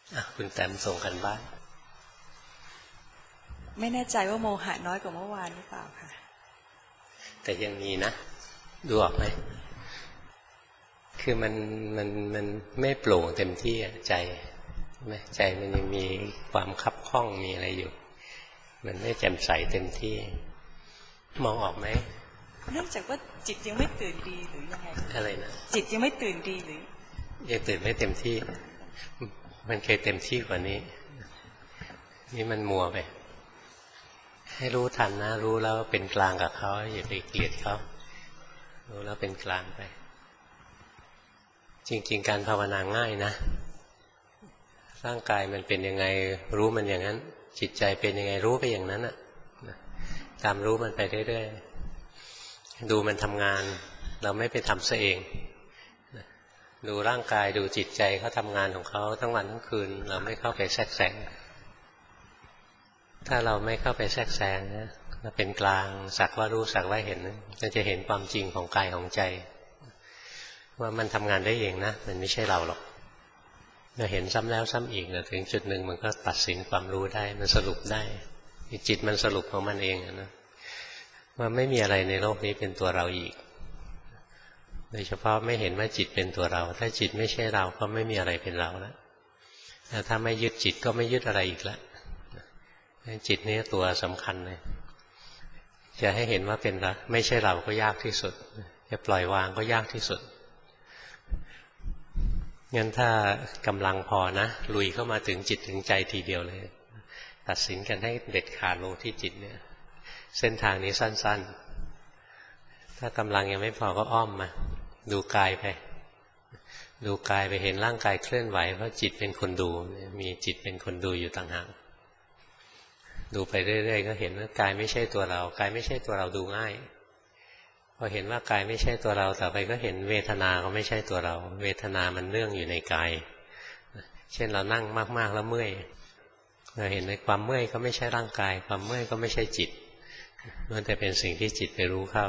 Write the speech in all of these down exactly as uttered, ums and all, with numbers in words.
คุณแต้มส่งกันบ้านไม่แน่ใจว่าโมหะน้อยกว่าเมื่อวานหรือเปล่าค่ะแต่ยังมีนะดูออกไหมคือมันมันมันไม่โปร่งเต็มที่ใจไหมใจมันยังมีความคับข้องมีอะไรอยู่มันไม่แจ่มใสเต็มที่มองออกไหมเนื่องจากว่าจิตยังไม่ตื่นดีหรือยังไงอะไรนะจิตยังไม่ตื่นดีหรือยังตื่นไม่เต็มที่มันเคยเต็มที่กว่านี้นี่มันมัวไปให้รู้ทันนะรู้แล้วเป็นกลางกับเขาอย่าไปเกลียดเขารู้แล้วเป็นกลางไปจริงๆการภาวนาง่ายนะร่างกายมันเป็นยังไงรู้มันอย่างนั้นจิตใจเป็นยังไงรู้ไปอย่างนั้นอ่ะตามรู้มันไปเรื่อยๆดูมันทำงานเราไม่ไปทำซะเองดูร่างกายดูจิตใจเขาทำงานของเขาทั้งวันทั้งคืนเราไม่เข้าไปแทรกแซงถ้าเราไม่เข้าไปแทรกแซงนะเราเป็นกลางสักว่ารู้สักว่าเห็นเราจะเห็นความจริงของกายของใจว่ามันทำงานได้เองนะมันไม่ใช่เราหรอกเราเห็นซ้ำแล้วซ้ำอีกนะถึงจุดหนึ่งมันก็ตัดสินความรู้ได้มันสรุปได้จิตมันสรุปของมันเองนะว่าไม่มีอะไรในโลกนี้เป็นตัวเราอีกโดยเฉพาะไม่เห็นว่าจิตเป็นตัวเราถ้าจิตไม่ใช่เราก็ไม่มีอะไรเป็นเราแล้วแต่ถ้าไม่ยึดจิตก็ไม่ยึดอะไรอีกแล้วจิตนี้ตัวสำคัญเลยจะให้เห็นว่าเป็นเราไม่ใช่เราก็ยากที่สุดจะปล่อยวางก็ยากที่สุดงั้นถ้ากำลังพอนะลุยเข้ามาถึงจิตถึงใจทีเดียวเลยตัดสินกันให้เด็ดขาดลงที่จิตเนี่ยเส้นทางนี้สั้นๆถ้ากำลังยังไม่พอก็อ้อมมาดูกายไปดูกายไปเห็นร่างกายเคลื่อนไหวเพราะจิตเป็นคนดูมีจิตเป็นคนดูอยู่ต่างหากดูไปเรื่อยๆก็เห็นว่ากายไม่ใช่ตัวเรากายไม่ใช่ตัวเราดูง่ายพอเห็นว่ากายไม่ใช่ตัวเราต่อไปก็เห็นเวทนาก็ไม่ใช่ตัวเราเวทนามันเนื่องอยู่ในกายเช่นเรานั่งมากๆแล้วเมื่อยเราเห็นในความเมื่อยก็ไม่ใช่ร่างกายความเมื่อยก็ไม่ใช่จิตมันแต่เป็นสิ่งที่จิตไปรู้เข้า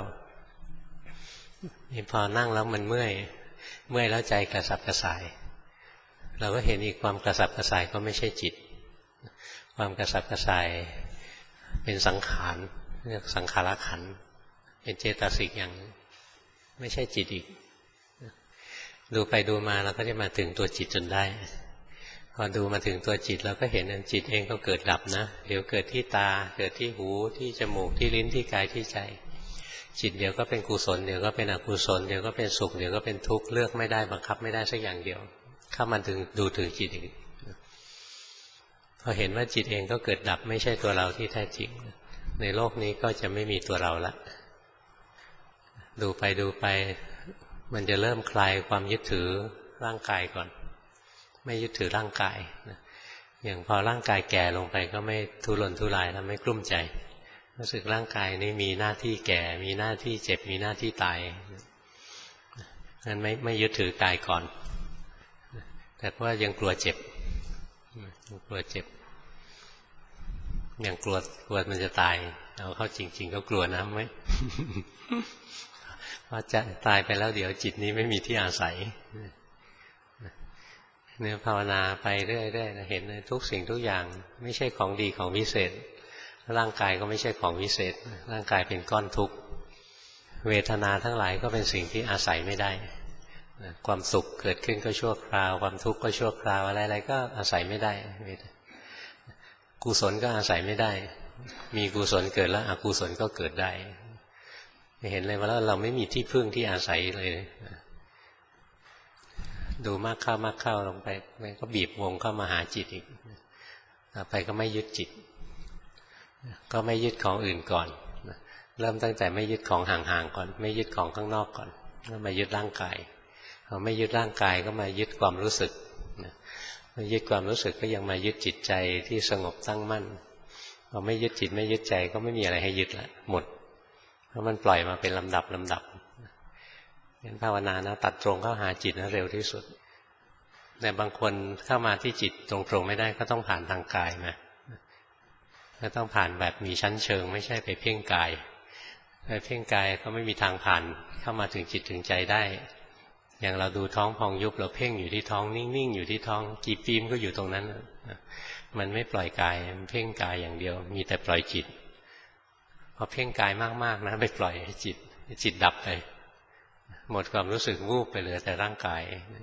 พอนั่งแล้วมันเมื่อยเมื่อยแล้วใจกระสับกระส่ายเราก็เห็นอีกความกระสับกระส่ายก็ไม่ใช่จิตความกระสับกระส่ายเป็นสังขารเรียกสังขารขันธ์เป็นเจตสิกอย่างไม่ใช่จิตอีกดูไปดูมาเราก็จะมาถึงตัวจิตจนได้พอดูมาถึงตัวจิตเราก็เห็นจิตเองก็เกิดดับนะเดี๋ยวเกิดที่ตาเกิดที่หูที่จมูกที่ลิ้นที่กายที่ใจจิตเดี๋ยวก็เป็นกุศลเดี๋ยวก็เป็นอกุศลเดี๋ยวก็เป็นสุขเดี๋ยวก็เป็นทุกข์เลือกไม่ได้บังคับไม่ได้สักอย่างเดียวเข้ามาถึงดูถึงจิตอีกพอเห็นว่าจิตเองก็เกิดดับไม่ใช่ตัวเราที่แท้จริงในโลกนี้ก็จะไม่มีตัวเราละดูไปดูไปมันจะเริ่มคลายความยึดถือร่างกายก่อนไม่ยึดถือร่างกายอย่างพอร่างกายแก่ลงไปก็ไม่ทุรนทุรายแล้วไม่กลุ้มใจรู้สึกร่างกายนี้มีหน้าที่แก่มีหน้าที่เจ็บมีหน้าที่ตายงั้นไม่ไม่ยึดถือกายก่อนแต่ว่ายังกลัวเจ็บยังกลัวเจ็บยังกลัวกลัวมันจะตายเอาเข้าจริงๆก็กลัวนะไหมเพราะจะตายไปแล้วเดี๋ยวจิตนี้ไม่มีที่อาศัยเนี่ยภาวนาไปเรื่อยๆเห็นทุกสิ่งทุกอย่างไม่ใช่ของดีของวิเศษร่างกายก็ไม่ใช่ของวิเศษร่างกายเป็นก้อนทุกข์เวทนาทั้งหลายก็เป็นสิ่งที่อาศัยไม่ได้ความสุขเกิดขึ้นก็ชั่วคราวความทุกข์ก็ชั่วคราวอะไรๆก็อาศัยไม่ได้กุศลก็อาศัยไม่ได้มีกุศลเกิดแล้วอกุศลก็เกิดได้เห็นเลยว่าเราไม่มีที่พึ่งที่อาศัยเลยดูมากเข้ามากเข้าลงไปมันก็บีบวงเข้ามาหาจิตอีกต่อไปก็ไม่ยึดจิตก็ไม่ยึดของอื่นก่อนเริ่มตั้งแต่ไม่ยึดของห่างๆก่อนไม่ยึดของข้างนอกก่อนก็มายึดร่างกายพอไม่ยึดร่างกายก็มายึดความรู้สึกมายึดความรู้สึกก็ยังมายึดจิตใจที่สงบตั้งมั่นพอไม่ยึดจิตไม่ยึดใจก็ไม่มีอะไรให้ยึดละหมดเพราะมันปล่อยมาเป็นลำดับลำดับงั้นภาวนานะตัดตรงเข้าหาจิตนะเร็วที่สุดแต่บางคนเข้ามาที่จิตตรงๆไม่ได้ก็ต้องผ่านทางกายมาก็ต้องผ่านแบบมีชั้นเชิงไม่ใช่ไปเพ่งกายไปเพ่งกายก็ไม่มีทางผ่านเข้ามาถึงจิตถึงใจได้อย่างเราดูท้องพองยุบเราเพ่งอยู่ที่ท้องนิ่งๆอยู่ที่ท้องกี่ปีมก็อยู่ตรงนั้นมันไม่ปล่อยกายมันเพ่งกายอย่างเดียวมีแต่ปล่อยจิตพอเพ่งกายมากๆนะไปปล่อยจิตจิตดับไปหมดความรู้สึกวูบไปเหลือแต่ร่างกาย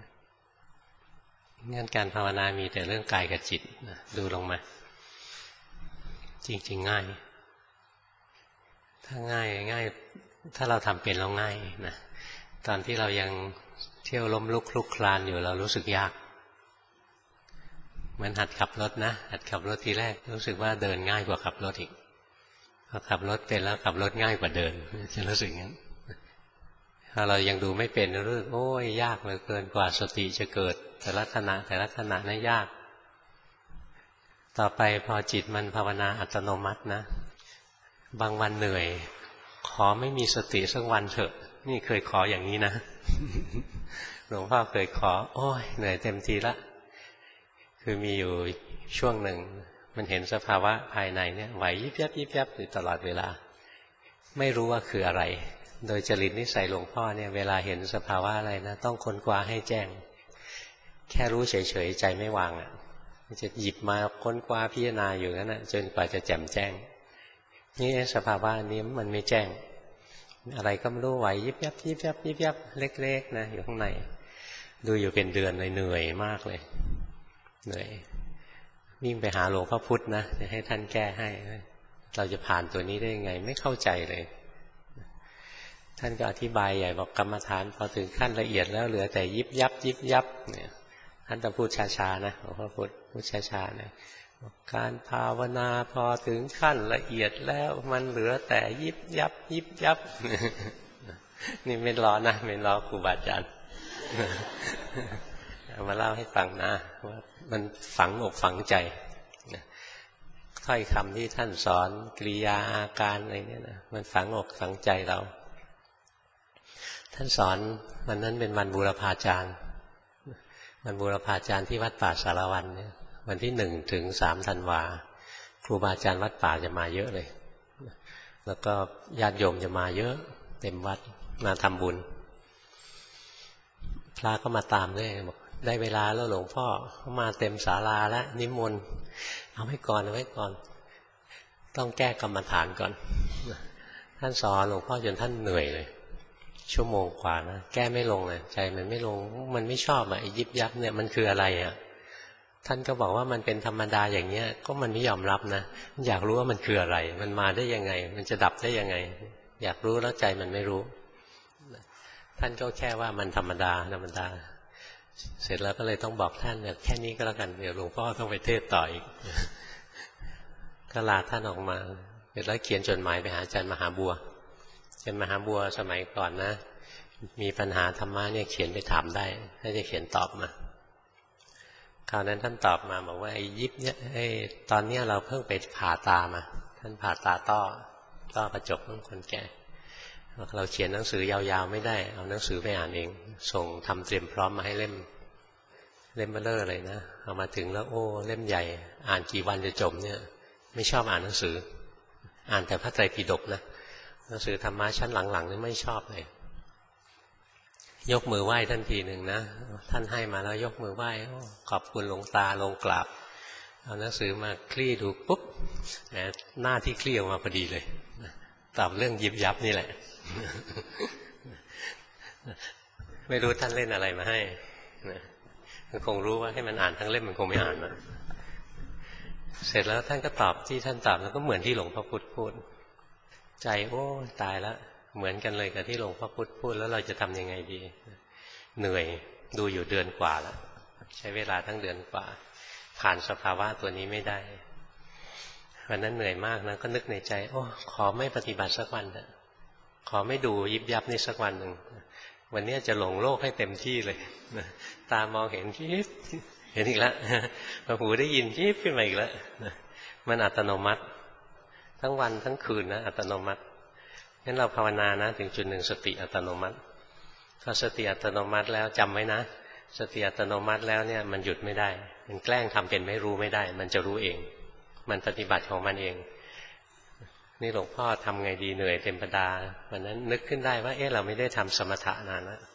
งั้นการภาวนามีแต่เรื่องกายกับจิตดูลงมาจริงๆง่ายถ้าง่ายง่ายถ้าเราทำเป็นแล้วง่ายนะตอนที่เรายังเที่ยวล้มลุกคลุกคลานอยู่เรารู้สึกยากเหมือนหัดขับรถนะหัดขับรถทีแรกรู้สึกว่าเดินง่ายกว่าขับรถอีกพอขับรถเป็นแล้วขับรถง่ายกว่าเดินจะรู้สึกงั้นถ้าเรายังดูไม่เป็นรู้สึกโอ้ยยากเหลือเกินกว่าสติจะเกิดแต่ละขณะแต่ละขณะนั้นยากต่อไปพอจิตมันภาวนาอัตโนมัตินะบางวันเหนื่อยขอไม่มีสติสักวันเถอะนี่เคยขออย่างนี้นะหลวงพ่อเคยขอโอ้ยเหนื่อยเต็มทีละคือมีอยู่ช่วงหนึ่งมันเห็นสภาวะภายในเนี่ยไหวยิบยับยิบยับอยู่ตลอดเวลาไม่รู้ว่าคืออะไรโดยจริตนิสัยหลวงพ่อเนี่ยเวลาเห็นสภาวะอะไรนะต้องค้นคว้าให้แจ้งแค่รู้เฉยๆใจไม่วางอ่ะจะหยิบมาค้นคว้าพิจารณาอยู่นั่นแหะจนกว่าจะแจ่มแจ้งนี่สภาวะนี้มันไม่แจ้งอะไรก็ไม่รู้ไหวยิบยับยิบยับยิบยับเล็กๆนะอยู่ข้างในดูอยู่เป็นเดือนเลยเหนื่อยมากเลยเหนื่อยวิ่งไปหาหลวงพ่อพุธนะจะให้ท่านแก้ให้เราจะผ่านตัวนี้ได้ยังไงไม่เข้าใจเลยท่านก็อธิบายใหญ่บอกกรรมฐานพอถึงขั้นละเอียดแล้วเหลือแต่ยิบยับยิบยับเนี่ยท่านต้องพูดช้าๆนะหลวงพ่อพุธพูดช้าๆนะการภาวนาพอถึงขั้นละเอียดแล้วมันเหลือแต่ยิบยับยิบยับนี่ไม่ล้อนะไม่ล้อครูบาอาจารย์เอามาเล่าให้ฟังนะว่ามันฝังอกฝังใจถ้อยคำที่ท่านสอนกริยาอาการอะไรเนี่ยนะมันฝังอกฝังใจเราท่านสอนวันนั้นเป็นวันบูรพาจารย์วันบูรพาจารย์ที่วัดป่าสารวันเนี่ยวันที่หนึ่งถึงสามธันวาครูบาอาจารย์วัดป่าจะมาเยอะเลยแล้วก็ญาติโยมจะมาเยอะเต็มวัดมาทำบุญพระก็มาตามด้วยบอกได้เวลาแล้วหลวงพ่อเขามาเต็มศาลาแล้วนิมนต์เอาไว้ก่อนเอาไว้ก่อนต้องแก้กรรมฐานก่อนท่านสอนหลวงพ่อจนท่านเหนื่อยเลยชั่วโมงกว่านะแก้ไม่ลงเลยใจมันไม่ลงมันไม่ชอบอ่ะยิบยับเนี่ยมันคืออะไรอ่ะท่านก็บอกว่ามันเป็นธรรมดาอย่างเนี้ยก็มันไม่ยอมรับนะมันอยากรู้ว่ามันคืออะไรมันมาได้ยังไงมันจะดับได้ยังไงอยากรู้แล้วใจมันไม่รู้ท่านก็แค่ว่ามันธรรมดาธรรมดาเสร็จแล้วก็เลยต้องบอกท่านเนี่ยแค่นี้ก็แล้วกันเดี๋ยวหลวงพ่อต้องไปเทศต่ออีกก็ลาท่านออกมาเสร็จแล้วเขียนจดหมายไปหาอาจารย์มหาบัวอาจารย์มหาบัวสมัยก่อนนะมีปัญหาธรรมะเนี่ยเขียนไปถามได้ท่านจะเขียนตอบมาคราวนั้นท่านตอบมาบอกว่าไอ้ยิบเนี่ยไอ้ตอนเนี้ยเราเพิ่งไปผ่าตามาท่านผ่าตาต้อต้อกระจกของคนแก่เราเขียนหนังสือยาวๆไม่ได้เอาหนังสือไปอ่านเองส่งทำเตรียมพร้อมมาให้เล่มเล่มเบลอเลยนะเอามาถึงแล้วโอ้เล่มใหญ่อ่านกี่วันจะจบเนี่ยไม่ชอบอ่านหนังสืออ่านแต่พระไตรปิฎกนะหนังสือธรรมะชั้นหลังๆนี่ไม่ชอบเลยยกมือไหว้ท่านทีหนึ่งนะท่านให้มาแล้วยกมือไหว้ขอบคุณหลวงตาลงกราบเอาหนังสือมาคลี่ดูปุ๊บนะหน้าที่คลี่ออกมาพอดีเลยตอบเรื่องยิบยับนี่แหละไม่รู้ท่านเล่นอะไรมาให้นะคงรู้ว่าให้มันอ่านทั้งเล่มมันคงไม่อ่านนะเสร็จแล้วท่านก็ตอบที่ท่านตอบแล้วก็เหมือนที่หลวงพ่อพุธพูดใจโอ้ตายแล้วเหมือนกันเลยกับที่หลวงพ่อพุธพูดแล้วเราจะทำยังไงดีเหนื่อยดูอยู่เดือนกว่าแล้วใช้เวลาทั้งเดือนกว่าผ่านสภาวะตัวนี้ไม่ได้วันนั้นเหนื่อยมากนะก็นึกในใจโอ้ขอไม่ปฏิบัติสักวันเถอะขอไม่ดูยิบยับนี่สักวันหนึ่งวันนี้จะหลงโลกให้เต็มที่เลยตามองเห็นยิบเห็นอีกแล้วหูได้ยินยิบขึ้นมาอีกแล้วมันอัตโนมัติทั้งวันทั้งคืนนะอัตโนมัติงั้นเราภาวนานะถึงจุดหนึ่งสติอัตโนมัติพอสติอัตโนมัติแล้วจำไว้นะสติอัตโนมัติแล้วเนี่ยมันหยุดไม่ได้มันแกล้งทำเป็นไม่รู้ไม่ได้มันจะรู้เองมันปฏิบัติของมันเองนี่หลวงพ่อทำไงดีเหนื่อยเต็มประดาวันนั้นนึกขึ้นได้ว่าเอ๊ะเราไม่ได้ทำสมถะนานแล้ว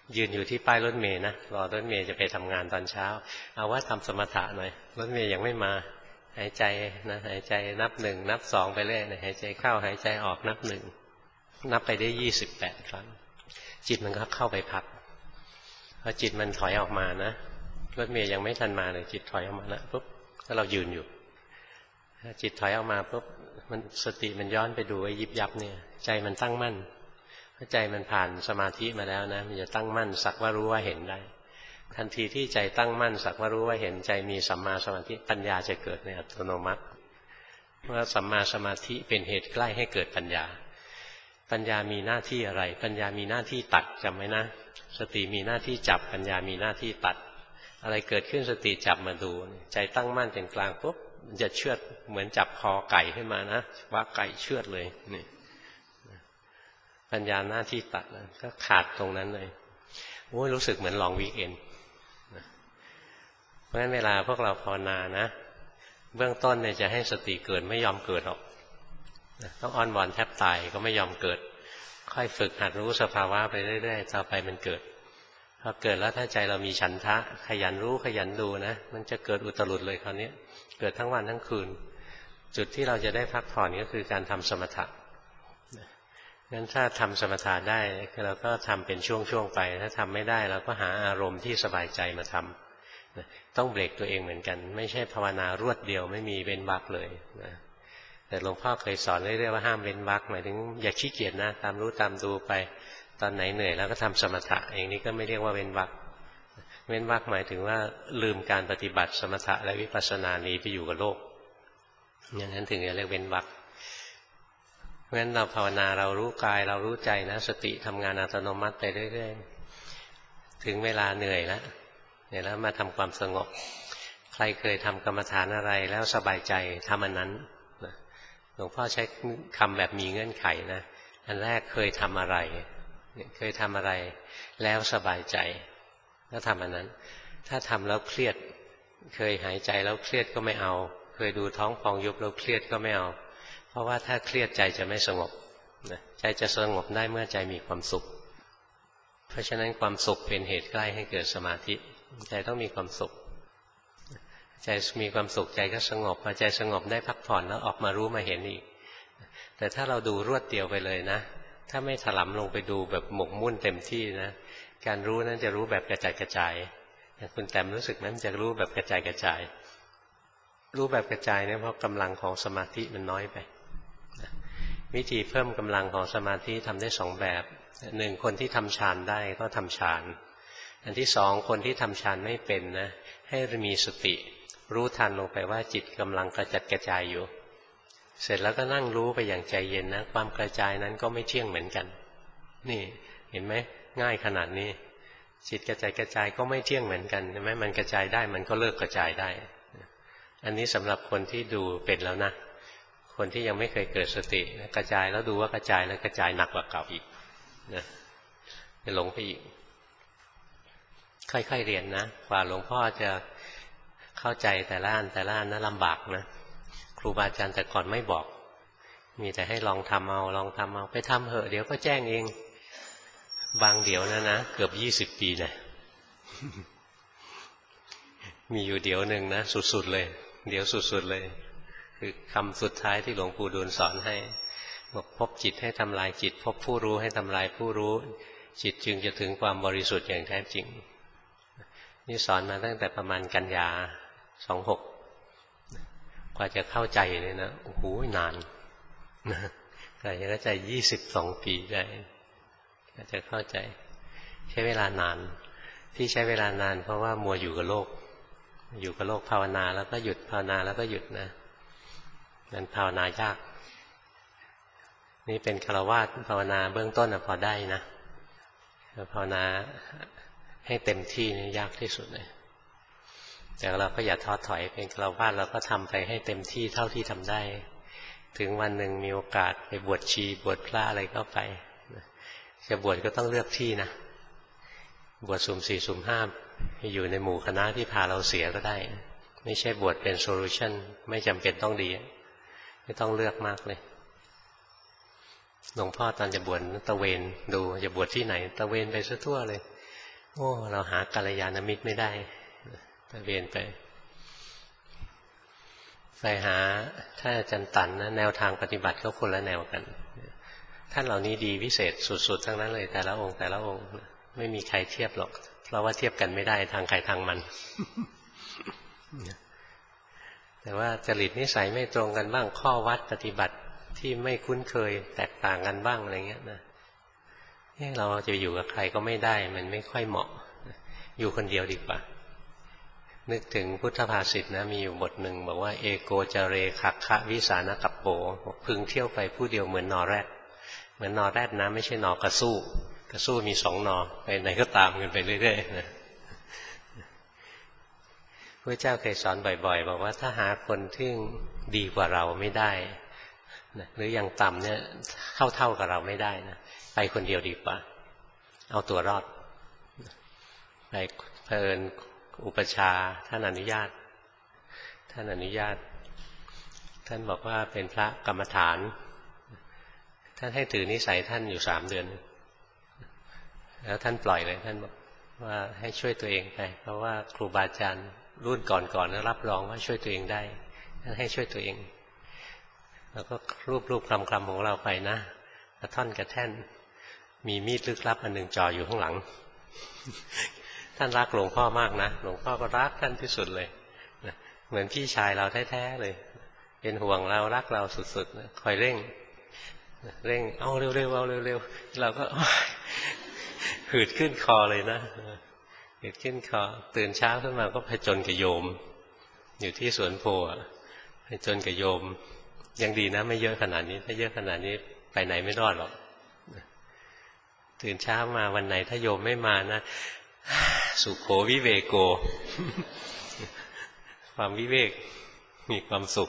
ยืนอยู่ที่ป้ายรถเมล์นะรอรถเมล์จะไปทำงานตอนเช้าเอาว่าทำสมถะหน่อยรถเมล์ยังไม่มาหายใจนะหายใจนับหนึ่งนับสองไปเรื่อยนะหายใจเข้าหายใจออกนับหนึ่งนับไปได้ยี่สิบแปดครั้งจิตมันก็เข้าไปพักพอจิตมันถอยออกมานะรถเมล์ยังไม่ทันมาเลยจิตถอยออกมาแล้วปุ๊บถ้าเรายืนอยู่จิตถอยออกมาปุ๊บมันสติมันย้อนไปดูไอ้ยิบยับเนี่ยใจมันตั้งมั่นพอใจมันผ่านสมาธิมาแล้วนะมันจะตั้งมั่นสักว่ารู้ว่าเห็นได้ทันทีที่ใจตั้งมั่นสักว่ารู้ว่าเห็นใจมีสัมมาสมาธิปัญญาจะเกิดในอัตโนมัติเพราะสัมมาสมาธิเป็นเหตุใกล้ให้เกิดปัญญาปัญญามีหน้าที่อะไรปัญญามีหน้าที่ตัดจำไว้นะสติมีหน้าที่จับปัญญามีหน้าที่ตัดอะไรเกิดขึ้นสติจับมาดูใจตั้งมั่นเป็นกลางปุ๊บมันจะเชือดเหมือนจับคอไก่ขึ้นมานะว่าไก่เชือดเลยนี่ปัญญาหน้าที่ตัดนะก็ขาดตรงนั้นเลยโอ้ยรู้สึกเหมือนลองวีคเอนด์เพราะฉะนั้นเวลาพวกเราภาวนานะเบื้องต้นเนี่ยจะให้สติเกิดไม่ยอมเกิดหรอกต้องอ้อนวอนแทบตายก็ไม่ยอมเกิดค่อยฝึกหัดรู้สภาวะไปเรื่อยๆต่อไปมันเกิดพอเกิดแล้วถ้าใจเรามีฉันทะขยันรู้ขยันดูนะมันจะเกิดอุตรุดเลยคราวนี้เกิดทั้งวันทั้งคืนจุดที่เราจะได้พักผ่อนก็คือการทำสมถะงั้นถ้าทำสมถะได้เราก็ทำเป็นช่วงๆไปถ้าทำไม่ได้เราก็หาอารมณ์ที่สบายใจมาทำต้องเบรกตัวเองเหมือนกันไม่ใช่ภาวนารวดเดียวไม่มีเว้นวรรคเลยนะแต่หลวงพ่อเคยสอนเรื่อยๆว่าห้ามเว้นวรรคหมายถึงอย่าขี้เกียจนะตามรู้ตามดูไปตอนไหนเหนื่อยแล้วก็ทำสมถะอย่างนี้ก็ไม่เรียกว่าเว้นวรรคเว้นวรรคหมายถึงว่าลืมการปฏิบัติสมถะและวิปัสสนาหนีไปอยู่กับโลกอย่างนั้นถึงจะเรียกเว้นวรรคเพราะฉะนั้นเราภาวนาเรารู้กายเรารู้ใจนะสติทำงานอัตโนมัติไปเรื่อยๆถึงเวลาเหนื่อยแล้วเนี่ยแล้วมาทำความสงบใครเคยทำกรรมฐานอะไรแล้วสบายใจทำอันนั้นหลวงพ่อใช้คำแบบมีเงื่อนไขนะอันแรกเคยทำอะไรเคยทำอะไรแล้วสบายใจก็ทำอันนั้นถ้าทำแล้วเครียดเคยหายใจแล้วเครียดก็ไม่เอาเคยดูท้องพองยุบแล้วเครียดก็ไม่เอาเพราะว่าถ้าเครียดใจจะไม่สงบใจจะสงบได้เมื่อใจมีความสุขเพราะฉะนั้นความสุขเป็นเหตุใกล้ให้เกิดสมาธิใจต้องมีความสุขใจมีความสุขใจก็สงบพอใจสงบได้พักผ่อนแล้วออกมารู้มาเห็นอีกแต่ถ้าเราดูรวดเดียวไปเลยนะถ้าไม่ถลำลงไปดูแบบหมกมุ่นเต็มที่นะการรู้นั้นจะรู้แบบกระจายกระจายคุณแต้มรู้สึกนั้นจะรู้แบบกระจายกระจายรู้แบบกระจายเนี่ยเพราะกำลังของสมาธิมันน้อยไปวิธีเพิ่มกำลังของสมาธิทำได้สองแบบหนึ่งคนที่ทำฌานได้ก็ทำฌานอันที่สองคนที่ทำฌานไม่เป็นนะให้มีสติรู้ทันลงไปว่าจิตกำลังกระจัดกระจายอยู่เสร็จแล้วก็นั่งรู้ไปอย่างใจเย็นนะความกระจายนั้นก็ไม่เที่ยงเหมือนกันนี่เห็นไหมง่ายขนาดนี้จิตกระจายกระจายก็ไม่เที่ยงเหมือนกันใช่ไหมมันกระจายได้มันก็เลิกกระจายได้อันนี้สำหรับคนที่ดูเป็นแล้วนะคนที่ยังไม่เคยเกิดสติกระจายแล้วดูว่ากระจายแล้วกระจายหนักกว่าเก่าอีกนะจะหลงไปอีกค่อยๆเรียนนะกว่าหลวงพ่อจะเข้าใจแต่ละอันแต่ละอันนะลำบากนะครูบาอาจารย์แต่ก่อนไม่บอกมีแต่ให้ลองทำเอาลองทำเอาไปทำเหอะเดี๋ยวก็แจ้งเองบางเดี๋ยวนะนะเกือบยี่สิบปีนะ มีอยู่เดี๋ยวหนึ่งนะสุดๆเลยเดี๋ยวสุดๆเลยคือคำสุดท้ายที่หลวงปู่ดูลสอนให้บอกพบจิตให้ทำลายจิตพบผู้รู้ให้ทำลายผู้รู้จิตจึงจะถึงความบริสุทธิ์อย่างแท้จริงนี่สอนมาตั้งแต่ประมาณกันยาสองหกกว่าจะเข้าใจเลยนะโอ้โหนานกว่าจะเข้าใจยี่สิบสองปีได้กว่าจะเข้าใจใช้เวลานานที่ใช้เวลานานเพราะว่ามัวอยู่กับโลกอยู่กับโลกภาวนาแล้วก็หยุดภาวนาแล้วก็หยุดนะมันภาวนายากนี่เป็นฆราวาสภาวนาเบื้องต้นพอได้นะภาวนาให้เต็มที่นี่ยากที่สุดเลยแต่เราก็อย่าท้อถอยเป็นฆราวาสเราก็ทำไปให้เต็มที่เท่าที่ทำได้ถึงวันหนึ่งมีโอกาสไปบวชชีบวชพระอะไรก็ไปจะบวชก็ต้องเลือกที่นะบวชสุ่มสี่สุ่มห้าอยู่ในหมู่คณะที่พาเราเสียก็ได้ไม่ใช่บวชเป็นโซลูชันไม่จำเป็นต้องดีไม่ต้องเลือกมากเลยหลวงพ่อตอนจะบวชตะเวนดูจะบวชที่ไหนตะเวนไปซะทั่วเลยโอ้เราหากัลยาณมิตรไม่ได้ตะเวนไปไปหาท่านอาจารย์ตันนะแนวทางปฏิบัติก็คนละแนวกันท่านเหล่านี้ดีวิเศษสุดๆทั้งนั้นเลยแต่ละองค์แต่ละองค์ไม่มีใครเทียบหรอกเพราะว่าเทียบกันไม่ได้ทางใครทางมัน แต่ว่าจริตนิสัยไม่ตรงกันบ้างข้อวัดปฏิบัติที่ไม่คุ้นเคยแตกต่างกันบ้างอะไรเงี้ยนะเราจะอยู่กับใครก็ไม่ได้มันไม่ค่อยเหมาะอยู่คนเดียวดีกว่านึกถึงพุทธภาษิตนะมีอยู่บทหนึ่งบอกว่าเอโกจเรขักคะวิสานะกัปโปพึงเที่ยวไปผู้เดียวเหมือนนอแรดเหมือนนอแรดนะไม่ใช่นอกระสู้กระสู้มีสองนอไปไหนก็ตามกันไปเรื่อยๆนะพระเจ้าเคยสอนบ่อยๆบอกว่าถ้าหาคนที่ดีกว่าเราไม่ได้นะหรืออย่างต่ำเนี่ยเท่าๆกับเราไม่ได้นะไปคนเดียวดีกว่าเอาตัวรอดไปเผอิญอุปชาท่านอนุญาตท่านอนุญาตท่านบอกว่าเป็นพระกรรมฐานท่านให้ถือนิสัยท่านอยู่สามเดือนแล้วท่านปล่อยเลยท่านบอกว่าให้ช่วยตัวเองไปเพราะว่าครูบาอาจารย์รุ่นก่อนๆแล้วรับรองว่าช่วยตัวเองได้ท่านให้ช่วยตัวเองแล้วก็รูปๆคลำๆของเราไปนะกระท่อนกระแท่นมีมีดลึกลับอันหนึ่งจ่ออยู่ข้างหลังท่านรักหลวงพ่อมากนะหลวงพ่อก็รักท่านที่สุดเลยเหมือนพี่ชายเราแท้ๆเลยเป็นห่วงเรารักเราสุดๆคอยเร่งเร่งเอาเร็วๆเอาเร็วๆเราก็หืดขึ้นคอเลยนะหืดขึ้นคอตื่นเช้าขึ้นมาก็ผจญกับโยมอยู่ที่สวนโพผจญกับโยมยังดีนะไม่เยอะขนาดนี้ถ้าเยอะขนาดนี้ไปไหนไม่รอดหรอกตื่นเช้ามาวันไหนถ้าโยมไม่มานะสุโขวิเวโกความวิเวกมีความสุข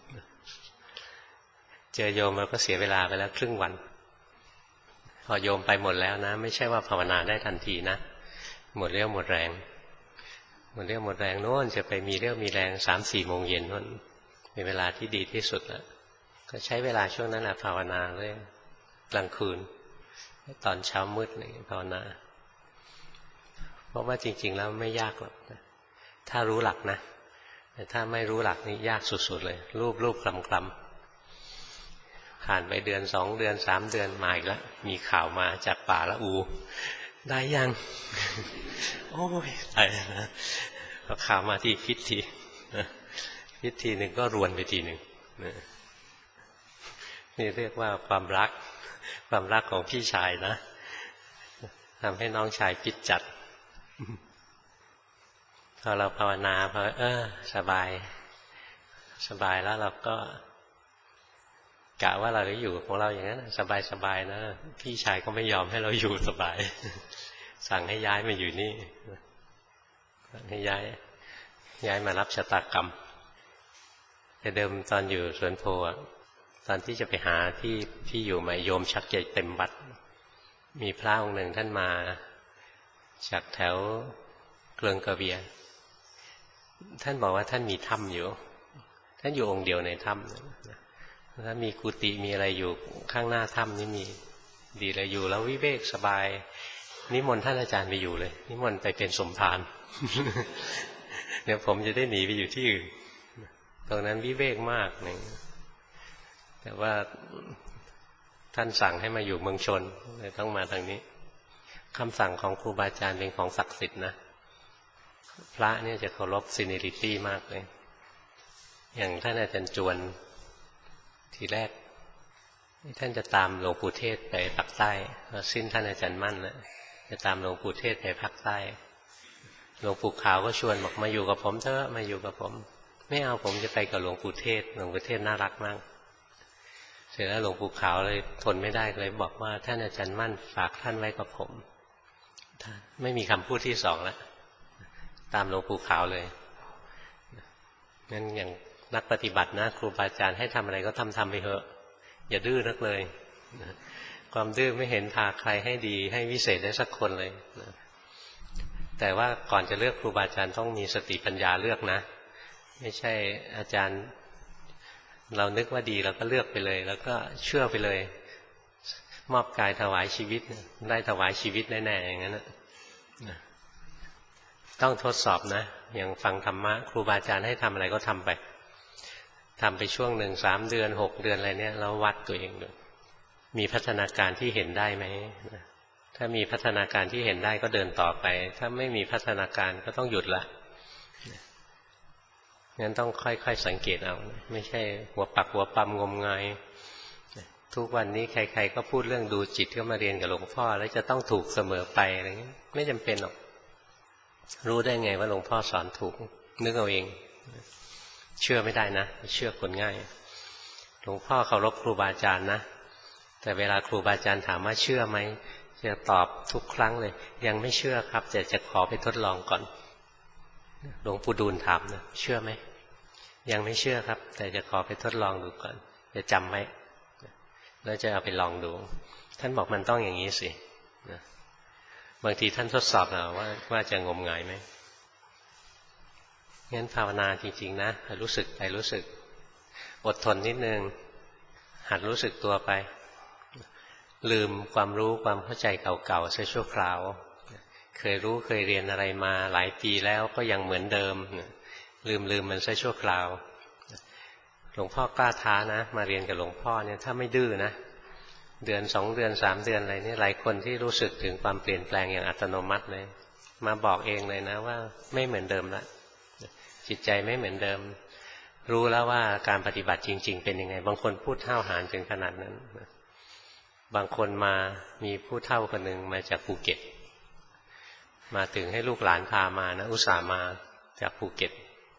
เจอโยมเราก็เสียเวลาไปแล้วครึ่งวันพอโยมไปหมดแล้วนะไม่ใช่ว่าภาวนาได้ทันทีนะหมดเรี่ยวหมดแรงหมดเรี่ยวหมดแรงโน่นจะไปมีเรี่ยวมีแรงสามสี่โมงเย็นโน่นเป็นเวลาที่ดีที่สุดแล้วก็ใช้เวลาช่วงนั้นแหละภาวนาเลยกลางคืนตอนเช้ามืดเลยภาวนาเพราะว่าจริงๆแล้วไม่ยากหรอกถ้ารู้หลักนะแต่ถ้าไม่รู้หลักนี่ยากสุดๆเลยรูปรูปคลำคลำผ่านไปเดือนสองเดือนสามเดือนมาอีกแล้วมีข่าวมาจากป่าละอูได้ยัง โอ้ยตายนะพอข่าวมาที่คิดทีคิดทีหนึ่งก็รวนไปทีหนึ่งนี่เรียกว่าความรักความรักของพี่ชายนะทำให้น้องชายฟิตจัดพอเราภาวนาพอเออสบายสบายแล้วเราก็กะว่าเราจะอยู่ของเราอย่างนั้นสบายสบายนะพี่ชายก็ไม่ยอมให้เราอยู่สบายสั่งให้ย้ายมาอยู่นี่สั่งให้ย้ายย้ายมารับชะตากรรมแต่เดิมตอนอยู่สวนโพตอนที่จะไปหาที่ที่อยู่มาโยมชักใจเต็มวัดมีพระองค์หนึ่งท่านมาจากแถวเกลืองกระเบียท่านบอกว่าท่านมีถ้ำอยู่ท่านอยู่องค์เดียวในถ้ำถ้ามีกุฏิมีอะไรอยู่ข้างหน้าถ้ำนี่มีดีเลยอยู่แล้ววิเวกสบายนิมนต์ท่านอาจารย์ไปอยู่เลยนิมนต์ไปเป็นสมภารเดี๋ยวผมจะได้หนีไปอยู่ที่อื่นตรงนั้นวิเวกมากหนึ่งแต่ว่าท่านสั่งให้มาอยู่เมืองชนเลยต้องมาทางนี้คำสั่งของครูบาอาจารย์เป็นของศักดิ์สิทธิ์นะพระเนี่ยจะเคารพซีเนียริตี้มากเลยอย่างท่านอาจารย์จวนทีแรกท่านจะตามหลวงปู่เทศไปภาคใต้พอสิ้นท่านอาจารย์มั่นแล้วจะตามหลวงปู่เทศไปภาคใต้หลวงปู่ขาวก็ชวนบอกมาอยู่กับผมเถอะมาอยู่กับผมไม่เอาผมจะไปกับหลวงปู่เทศหลวงปู่เทศน่ารักมากเสร็จแล้วหลวงปู่ขาวเลยทนไม่ได้เลยบอกว่าท่านอาจารย์มั่นฝากท่านไว้กับผมไม่มีคำพูดที่สองแล้วตามหลวงปู่ขาวเลยงั้นอย่างนักปฏิบัตินะครูบาอาจารย์ให้ทำอะไรก็ทำทำไปเถอะอย่าดื้อนักเลยความดื้อไม่เห็นพาใครให้ดีให้วิเศษได้สักคนเลยแต่ว่าก่อนจะเลือกครูบาอาจารย์ต้องมีสติปัญญาเลือกนะไม่ใช่อาจารย์เรานึกว่าดีเราก็เลือกไปเลยแล้วก็เชื่อไปเลยมอบกายถวายชีวิตได้ถวายชีวิตแน่ๆอย่างนั้นนะต้องทดสอบนะอย่างฟังธรรมะครูบาอาจารย์ให้ทำอะไรก็ทำไปทำไปช่วงหนึ่งสามเดือนหกเดือนอะไรเนี่ยแล้ววัดตัวเองดูมีพัฒนาการที่เห็นได้ไหมถ้ามีพัฒนาการที่เห็นได้ก็เดินต่อไปถ้าไม่มีพัฒนาการก็ต้องหยุดละงั้นต้องค่อยๆสังเกตเอาไม่ใช่หัวปักหัวปั๊มงมงายทุกวันนี้ใครๆก็พูดเรื่องดูจิตก็มาเรียนกับหลวงพ่อแล้วจะต้องถูกเสมอไปอะไรเงี้ยไม่จำเป็นหรอกรู้ได้ไงว่าหลวงพ่อสอนถูกนึกเอาเองเชื่อไม่ได้นะเชื่อคนง่ายหลวงพ่อเคารพครูบาอาจารย์นะแต่เวลาครูบาอาจารย์ถามว่าเชื่อไหมจะตอบทุกครั้งเลยยังไม่เชื่อครับแต่จะขอไปทดลองก่อนหลวงปู่ดูลถามนะเชื่อไหมยังไม่เชื่อครับแต่จะขอไปทดลองดูก่อนจะจำไว้แล้วจะเอาไปลองดูท่านบอกมันต้องอย่างนี้สิบางทีท่านทดสอบเราว่าว่าจะงมงายไหมงั้นภาวนาจริงๆนะรู้สึกไปรู้สึกอดทนนิดนึงหัดรู้สึกตัวไปลืมความรู้ความเข้าใจเก่าๆซะชั่วคราวเคยรู้เคยเรียนอะไรมาหลายปีแล้วก็ยังเหมือนเดิมลืมลืมมันซะชั่วคราวหลวงพ่อกล้าท้านะมาเรียนกับหลวงพ่อเนี่ยถ้าไม่ดื้อนะเดือนสองเดือนสามเดือนอะไรนี่หลายคนที่รู้สึกถึงความเปลี่ยนแปลงอย่างอัตโนมัติเลยมาบอกเองเลยนะว่าไม่เหมือนเดิมละจิตใจไม่เหมือนเดิมรู้แล้วว่าการปฏิบัติจริงๆเป็นยังไงบางคนพูดห้าวหาญถึงขนาดนั้นบางคนมามีผู้เฒ่าคนหนึ่งมาจากภูเก็ตมาถึงให้ลูกหลานพามานะอุตส่าห์มาจากภูเก็ต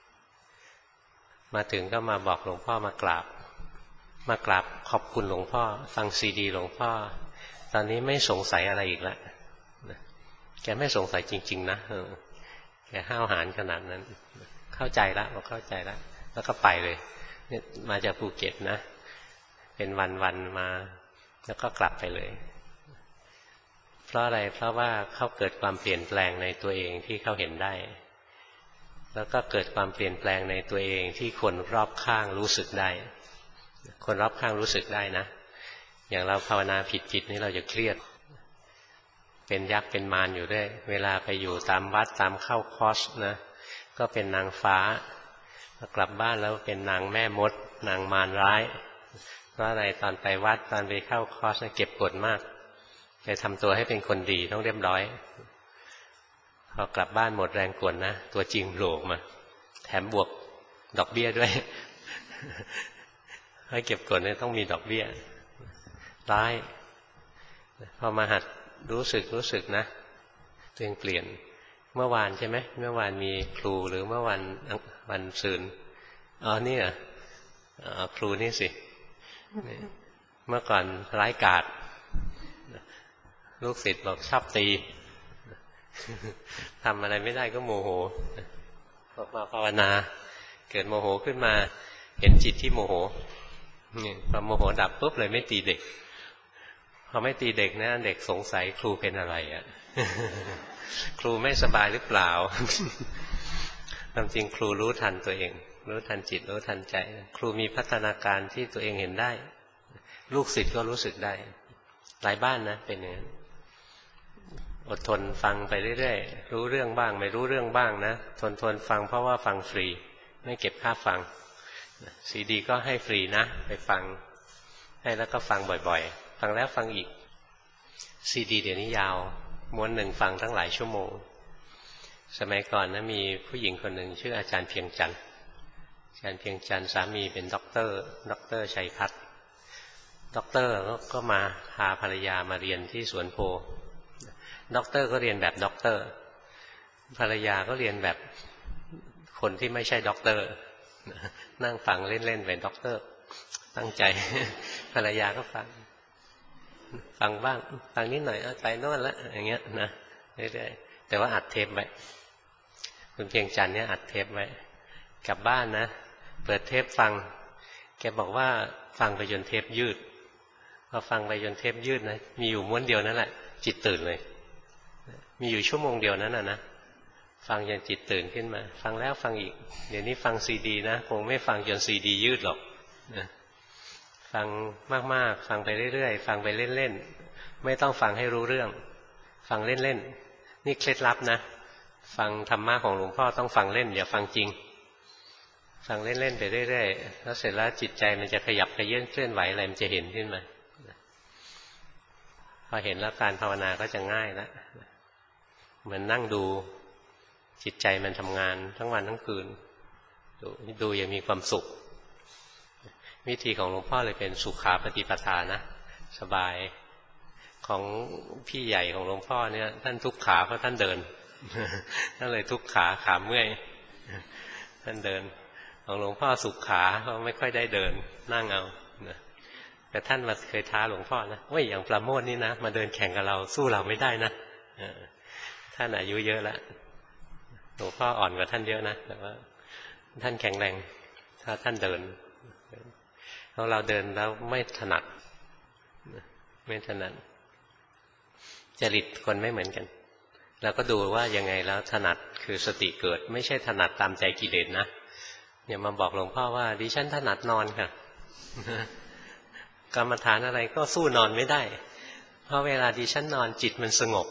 มาถึงก็มาบอกหลวงพ่อมากราบมากราบขอบคุณหลวงพ่อฟังซีดีหลวงพ่อตอนนี้ไม่สงสัยอะไรอีกแล้วแกไม่สงสัยจริงๆนะแกห้าวหาญขนาดนั้นเข้าใจแล้วเราเข้าใจแล้วแล้วก็ไปเลยเนี่ยมาจากภูเก็ตนะเป็นวันๆมาแล้วก็กลับไปเลยเพราะอะไรเพราะว่าเขาเกิดความเปลี่ยนแปลงในตัวเองที่เขาเห็นได้แล้วก็เกิดความเปลี่ยนแปลงในตัวเองที่คนรอบข้างรู้สึกได้คนรอบข้างรู้สึกได้นะอย่างเราภาวนาผิดๆนี่เราจะเครียดเป็นยักษ์เป็นมารอยู่ด้วยเวลาไปอยู่ตามวัดตามเข้าคอร์สนะก็เป็นนางฟ้ากลับบ้านแล้วเป็นนางแม่มดนางมารร้ายเพราะอะไรตอนไปวัดตอนไปเข้าคอร์สเก็บกดมากไปทำตัวให้เป็นคนดีต้องเรียบร้อยพอกลับบ้านหมดแรงกดนะตัวจริงโผล่มาแถมบวกดอกเบี้ยด้วยให้เก็บกดเนี่ยต้องมีดอกเบี้ยร้ายพอมาหัดรู้สึกรู้สึกนะตัวเองเปลี่ยนเมื่อวานใช่ไหมเมื่อวานมีครูหรือเมื่อวันวันศืนอ๋อนี่เหรอครูนี่สิเมื่อก่อนร้ายกาจลูกศิษย์บอกชอบตีทำอะไรไม่ได้ก็โมโหพอมาภาวนาเกิดโมโหขึ้นมาเห็นจิตที่โมโหพอโมโหดับปุ๊บเลยไม่ตีเด็กพอไม่ตีเด็กนะเด็กสงสัยครูเป็นอะไรอ่ะครูไม่สบายหรือเปล่าความจริงครูรู้ทันตัวเองรู้ทันจิตรู้ทันใจครูมีพัฒนาการที่ตัวเองเห็นได้ลูกศิษย์ก็รู้สึกได้หลายบ้านนะเป็นอย่างนั้นอดทนฟังไปเรื่อยๆรู้เรื่องบ้างไม่รู้เรื่องบ้างนะทนทนฟังเพราะว่าฟังฟรีไม่เก็บค่าฟังซีดีก็ให้ฟรีนะไปฟังให้แล้วก็ฟังบ่อยๆฟังแล้วฟังอีกซีดีเดี๋ยวนี้ยาวม้วนหนึ่งฟังทั้งหลายชั่วโมงสมัยก่อนนะมีผู้หญิงคนหนึ่งชื่ออาจารย์เพียงจันทร์อาจารย์เพียงจันทร์สามีเป็นด็อกเตอร์ด็อกเตอร์ชัยพัฒน์ด็อกเตอร์ก็มาพาภรรยามาเรียนที่สวนโพด็อกเตอร์ก็เรียนแบบด็อกเตอร์ภรรยาก็เรียนแบบคนที่ไม่ใช่ด็อกเตอร์นั่งฟังเล่นๆเป็นด็อกเตอร์ตั้งใจภรรยาก็ฟังฟังบ้างฟังนิดหน่อยไปโน่นละอย่างเงี้ยนะเรื่อยๆแต่ว่าอัดเทปไว้คุณเพียงจันทร์เนี่ยอัดเทปไว้กลับบ้านนะเปิดเทปฟังแกบอกว่าฟังไปจนเทปยืดพอฟังไปจนเทปยืดนะมีอยู่ม้วนเดียวนั่นแหละจิตตื่นเลยมีอยู่ชั่วโมงเดียวนั้นนะนะฟังจนจิตตื่นขึ้นมาฟังแล้วฟังอีกเดี๋ยวนี้ฟังซีดีนะคงไม่ฟังจนซีดียืดหรอกนะฟังมากๆฟังไปเรื่อยๆฟังไปเล่นๆไม่ต้องฟังให้รู้เรื่องฟังเล่นๆนี่เคล็ดลับนะฟังธรรมะของหลวงพ่อต้องฟังเล่นอย่าฟังจริงฟังเล่นๆไปเรื่อยๆแล้วเสร็จแล้วจิตใจมันจะขยับขยื่นเคลื่อนไหวอะไรมันจะเห็นขึ้นมาพอเห็นแล้วการภาวนาก็จะง่ายแล้วเหมือนนั่งดูจิตใจมันทำงานทั้งวันทั้งคืนดูดูอย่างมีความสุขวิธีของหลวงพ่อเลยเป็นสุขาปฏิปทานะสบายของพี่ใหญ่ของหลวงพ่อเนี่ยท่านทุกขาเพราะท่านเดินท่านเลยทุกขาขาเมื่อยท่านเดินของหลวงพ่อสุขขาเพราะไม่ค่อยได้เดินนั่งเอาแต่ท่านมาเคยท้าหลวงพ่อนะว่าอย่างปราโมทนี่นะมาเดินแข่งกับเราสู้เราไม่ได้นะท่านอายุเยอะแล้วหลวงพ่ออ่อนกว่าท่านเยอะนะแต่ว่าท่านแข็งแรงถ้าท่านเดินเราเราเดินแล้วไม่ถนัดไม่ถนัดจริตคนไม่เหมือนกันเราก็ดูว่ายังไงแล้วถนัดคือสติเกิดไม่ใช่ถนัดตามใจกิเลสนะอย่ามาบอกหลวงพ่อว่าดิฉันถนัดนอนค่ะกรรมฐานอะไรก็สู้นอนไม่ได้เพราะเวลาดิฉันนอนจิตมันสงบ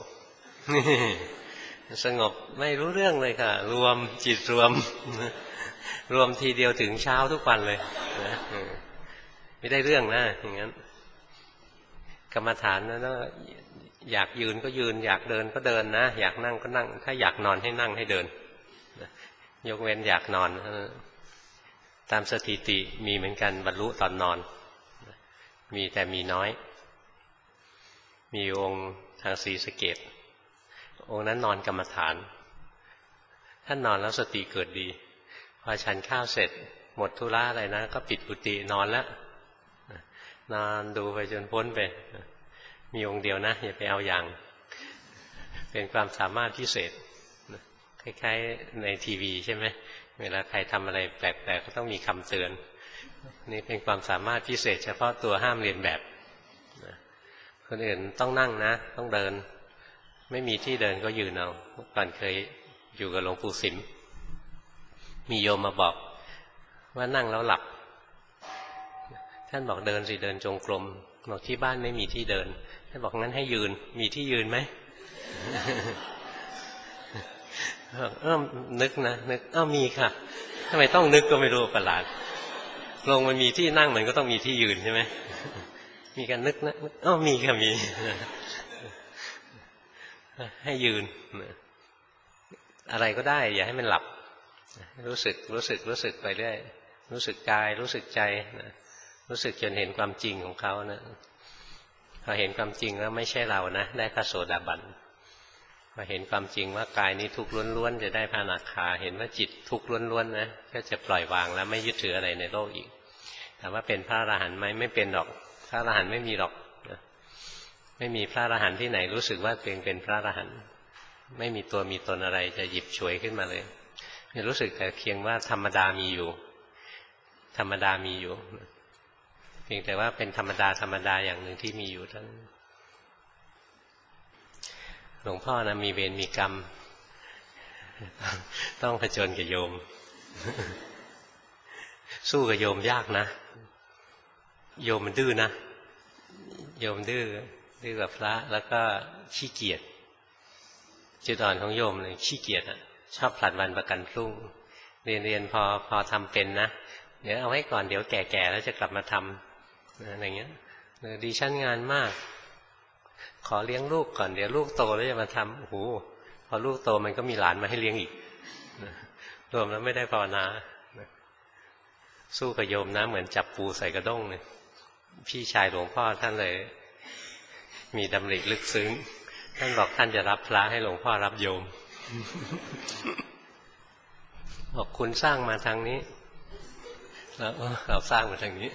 สงบไม่รู้เรื่องเลยค่ะรวมจิตรวมรวมทีเดียวถึงเช้าทุกวันเลยนะไม่ได้เรื่องนะอย่างนั้นกรรมฐานนั้นอยากยืนก็ยืนอยากเดินก็เดินนะอยากนั่งก็นั่งถ้าอยากนอนให้นั่งให้เดินยกเว้นอยากนอนตามสถิติมีเหมือนกันบรรลุตอนนอนมีแต่มีน้อยมีองค์ทางศรีสะเกษองค์นั้นนอนกรรมฐานท่านนอนแล้วสติเกิดดีพอฉันข้าวเสร็จหมดธุระอะไรนะก็ปิดกุฏินอนแล้วนอนดูไปจนพ้นไปมีองค์เดียวนะอย่าไปเอาอย่างเป็นความสามารถพิเศษคล้ายๆในทีวีใช่ไหมเวลาใครทำอะไรแปลกๆก็ต้องมีคำเตือนนี่เป็นความสามารถพิเศษเฉพาะตัวห้ามเรียนแบบคนอื่นต้องนั่งนะต้องเดินไม่มีที่เดินก็ยืนเอาก่อนเคยอยู่กับหลวงปู่สิมมีโยมมาบอกว่านั่งแล้วหลับท่านบอกเดินสิเดินจงกรมบอกที่บ้านไม่มีที่เดินท่านบอกงั้นให้ยืนมีที่ยืนไหมเออนึกนะนึกอ้าวมีค่ะทำไมต้องนึกก็ไม่รู้ประหลาดลงมันมีที่นั่งมันก็ต้องมีที่ยืนใช่ไหมมีการนึกนะอ้าวมีค่ะมีให้ยืนอะไรก็ได้อย่าให้มันหลับรู้สึกรู้สึกรู้สึกไปเรื่อยรู้สึกกายรู้สึกใจนะรู้สึกจนเห็นความจริงของเขานะพอเห็นความจริงแล้วไม่ใช่เรานะได้พระโสดาบันพอเห็นความจริงว่ากายนี้ทุกข์ล้วนๆจะได้พระอนาคาเห็นว่าจิตทุกข์ล้วนๆนะก็จะปล่อยวางแล้วไม่ยึดถืออะไรในโลกอีกแต่ว่าเป็นพระอรหันต์ไหมไม่เป็นหรอกพระอรหันต์ไม่มีหรอกนะไม่มีพระอรหันต์ที่ไหนรู้สึกว่าตัวเองเป็นพระอรหันต์ไม่มีตัวมีตนอะไรจะหยิบฉวยขึ้นมาเลยรู้สึกแต่เพียงว่าธรรมดามีอยู่ธรรมดามีอยู่เพียงแต่ว่าเป็นธรรมดาธรรมดาอย่างหนึ่งที่มีอยู่ทั้งหลวงพ่อนะมีเวรมีกรรมต้องผจญกับโยมสู้กับโยมยากนะโยมมันดื้อนะโยมดื้อดื้อกับพระแล้วก็ขี้เกียจจุดอ่อนของโยมเลยขี้เกียจอ่ะชอบผลัดวันประกันพรุ่งเรียนเรียนพอพอทำเป็นนะเดี๋ยวเอาไว้ก่อนเดี๋ยวแก่ๆแล้วจะกลับมาทำอะไรเงี้ยดิฉันงานมากขอเลี้ยงลูกก่อนเดี๋ยวลูกโตแล้วจะมาทำโอ้โหพอลูกโตมันก็มีหลานมาให้เลี้ยงอีกรวมแล้วไม่ได้ภาวนาสู้กับโยมนะเหมือนจับปูใส่กระด้งเลยพี่ชายหลวงพ่อท่านเลยมีดำริลึกซึ้งท่านบอกท่านจะรับพระให้หลวงพ่อรับโยมบอกคุณสร้างมาทางนี้แล้วเราสร้างมาทางนี้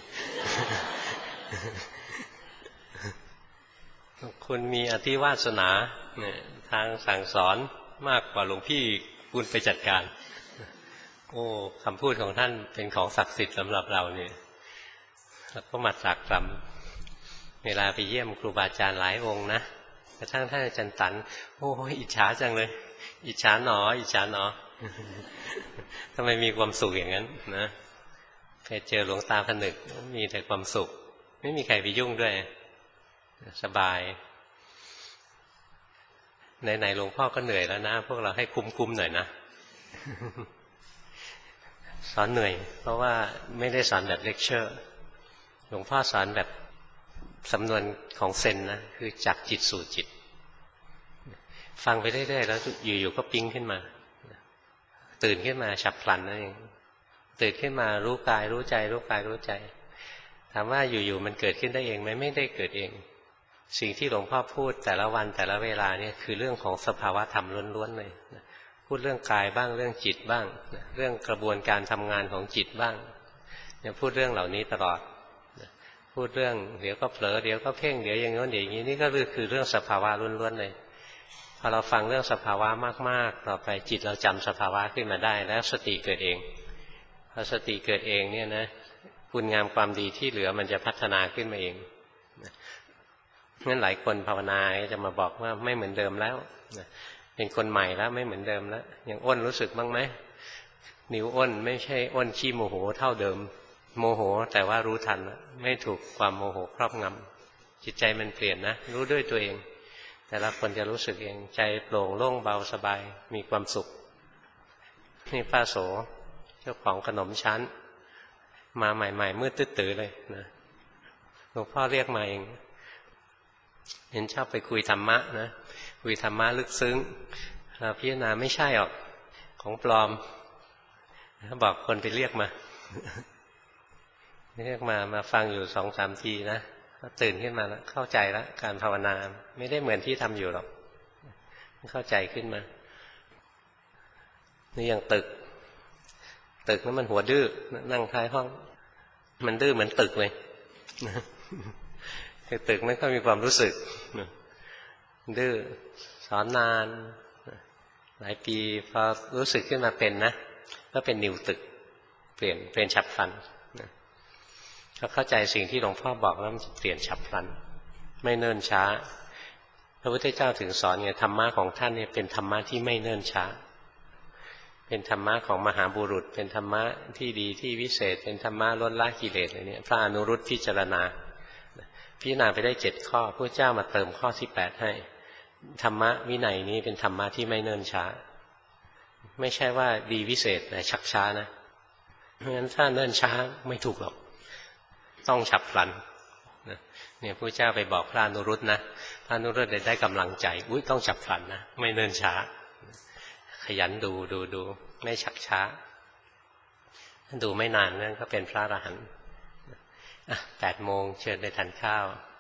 คุณมีอธิวาสนาเนี่ยทางสั่งสอนมากกว่าหลวงพี่คุณไปจัดการโอ้คำพูดของท่านเป็นของศักดิ์สิทธิ์สำหรับเราเนี่ยแล้วก็มาตรากตรำเวลาไปเยี่ยมครูบาอาจารย์หลายองค์นะกระทั่งท่านอาจารย์ตันโอ้ยอิจฉาจังเลยอิจฉาหนออิจฉาหนอทำไมมีความสุขอย่างนั้นนะไปเจอหลวงตาผนึกมีแต่ความสุขไม่มีใครไปยุ่งด้วยสบายไหนๆหลวงพ่อก็เหนื่อยแล้วนะพวกเราให้คุ้มๆหน่อยนะ สอนเหนื่อยเพราะว่าไม่ได้สอนแบบเลคเชอร์หลวงพ่อสอนแบบสำนวนของเซนนะคือจากจิตสู่จิตฟังไปเรื่อยๆแล้วอยู่ๆก็ปิ๊งขึ้นมาตื่นขึ้นมาฉับพลันนั่นเองตื่นขึ้นมารู้กายรู้ใจรู้กายรู้ใจถามว่าอยู่ๆมันเกิดขึ้นได้เองไหมไม่ได้เกิดเองสิ่งที่หลวงพ่อพูดแต่ละวันแต่ละเวลาเนี่ยคือเรื่องของสภาวะธรรมล้วนๆเลยพูดเรื่องกายบ้างเรื่องจิตบ้างเรื่องกระบวนการทำงานของจิตบ้างเนี่ยพูดเรื่องเหล่านี้ตลอดพูดเรื่องเดี๋ยวก็เผลอเดี๋ยวก็เพ่งเดี๋ยวอย่างโน้นอย่างนี้นี่ก็คือเรื่องสภาวะล้วนๆเลยพอเราฟังเรื่องสภาวะมากๆต่อไปจิตเราจำสภาวะขึ้นมาได้แล้วสติเกิดเองพอสติเกิดเองเนี่ยนะคุณงามความดีที่เหลือมันจะพัฒนาขึ้นมาเองงั้นหลายคนภาวนาจะมาบอกว่าไม่เหมือนเดิมแล้วเป็นคนใหม่แล้วไม่เหมือนเดิมแล้วยังอ้นรู้สึกบ้างไหมนิ้วอ้นไม่ใช่อ้นขี้โมโหเท่าเดิมโมโหแต่ว่ารู้ทันไม่ถูกความโมโหครอบงำจิตใจมันเปลี่ยนนะรู้ด้วยตัวเองแต่ละคนจะรู้สึกเองใจโปร่งโล่งเบาสบายมีความสุขนี่ป้าโสเจ้าของขนมชั้นมาใหม่ๆมืดตื้อๆเลยนะหลวงพ่อเรียกมาเองเห็นชอบไปคุยธรรมะนะคุยธรรมะลึกซึ้งเราพิจารณาไม่ใช่หรอกของปลอมบอกคนไปเรียกมาเรียกมามาฟังอยู่สองสามทีนะตื่นขึ้นมาแล้วเข้าใจแล้วการภาวนาไม่ได้เหมือนที่ทำอยู่หรอกเข้าใจขึ้นมานี่อย่างตึกตึกนั้นมันหัวดื้อนั่งท้ายห้องมันดื้อเหมือนตึกเลยคือตึกไม่ค่อยมีความรู้สึกดื้อสอนนานหลายปีพอรู้สึกขึ้นมาเป็นนะก็เป็นนิวตึกเปลี่ยนเปลี่ยนฉับพลันเขาเข้าใจสิ่งที่หลวงพ่อบอกแล้วมันจะเปลี่ยนฉับพลันไม่เนิ่นช้าพระพุทธเจ้าถึงสอนไงธรรมะของท่านเนี่ยเป็นธรรมะที่ไม่เนิ่นช้าเป็นธรรมะของมหาบุรุษเป็นธรรมะที่ดีที่วิเศษเป็นธรรมะล้นละกิเลสอะไรเนี่ยพระอนุรุตพิจารณาพิจารณาไปได้เจ็ดข้อพระเจ้ามาเติมข้อที่แปดให้ธรรมะวินัยนี้เป็นธรรมะที่ไม่เนิ่นช้าไม่ใช่ว่าดีวิเศษแต่ชักช้านะเพราะฉะนั้นถ้าเนิ่นช้าไม่ถูกหรอกต้องฉับพลันเนี่ยพระเจ้าไปบอกพระอนุรุตนะพระอนุรุตได้กำลังใจอุ้ยต้องฉับพลันนะไม่เนิ่นช้าขยันดูดูดูไม่ชักช้าดูไม่นานนั่นก็เป็นพระอรหันต์แปดโมงเชิญไปทานข้าว